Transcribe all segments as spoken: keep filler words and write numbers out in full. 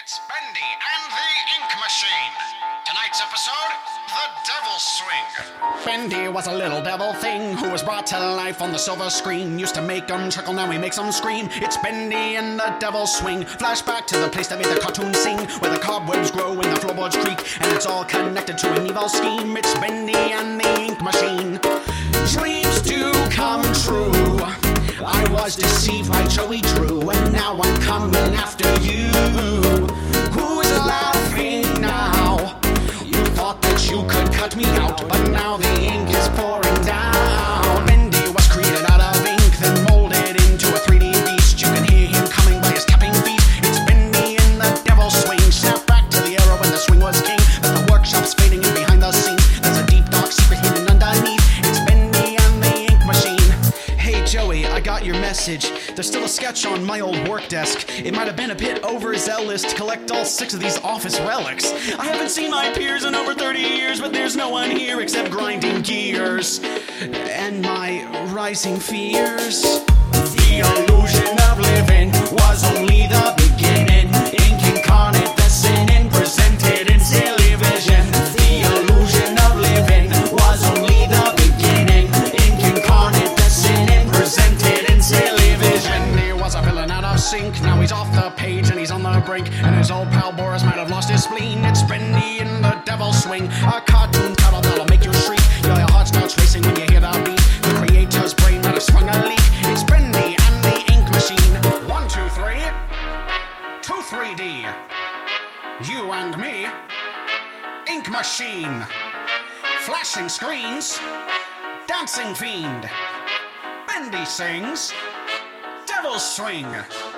It's Bendy and the Ink Machine. Tonight's episode, The Devil Swing. Bendy was a little devil thing who was brought to life on the silver screen. Used to make 'em chuckle, now he makes 'em scream. It's Bendy and the Devil Swing. Flashback to the place that made the cartoon sing, where the cobwebs grow and the floorboards creak, and it's all connected to an evil scheme. It's Bendy and the Ink Machine. Dreams do come true. I was deceived by Joey Drew, and now I'm coming after you. Who's laughing now? You thought that you could cut me out, but now the ink is pouring down. Bendy was created out of ink, then molded into a three D beast. You can hear him coming by his tapping feet. It's Bendy in the Devil Swing. Snap back to the era when the swing was king. As the workshop's fading in behind the scenes, there's a deep dark secret hidden underneath. It's Bendy and the Ink Machine. Hey Joey, I got your message. There's still a sketch on my old work desk. It might have been a bit overzealous to collect all six of these office relics. I haven't seen my peers in over thirty years, but there's no one here except grinding gears and my rising fears. The illusion of living was only the beginning. Ink incarnate, the sin presented in silly vision. The illusion of living was only the beginning. Ink incarnate, the sin presented in silly vision. He was a villain out of sync. Now he's off the page and he's on the brink, and his old pal Boris might have lost his spleen. It's Bendy in the Devil Swing, a cartoon title that'll make you shriek. Your heart starts racing when you hear the beat. The creator's brain might have sprung a leak. It's Bendy and the Ink Machine. One, two, three. Two, three D. You and me. Ink Machine. Flashing screens. Dancing fiend. Bendy sings. Devil Swing.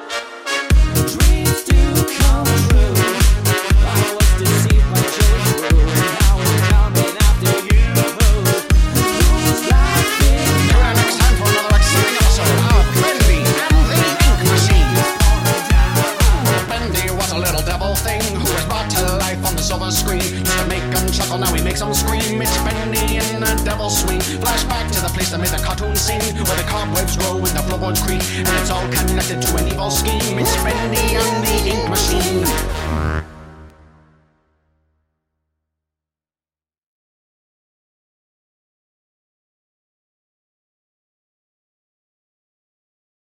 Dreams do come true. I was deceived by Joey Drew, and now we're coming after you. Who's laughing? Tune in next time for another exciting episode of Bendy and the Ink Machine. Bendy was a little devil thing who was brought to life on the silver screen. Used to make 'em chuckle, now he makes 'em scream. It's Bendy in the Devil Swing. Flashback to the place that made the cartoon sing, where the cobwebs grow and the floorboards creak, and it's all connected to an evil scheme. It's Bendy and the Ink Machine.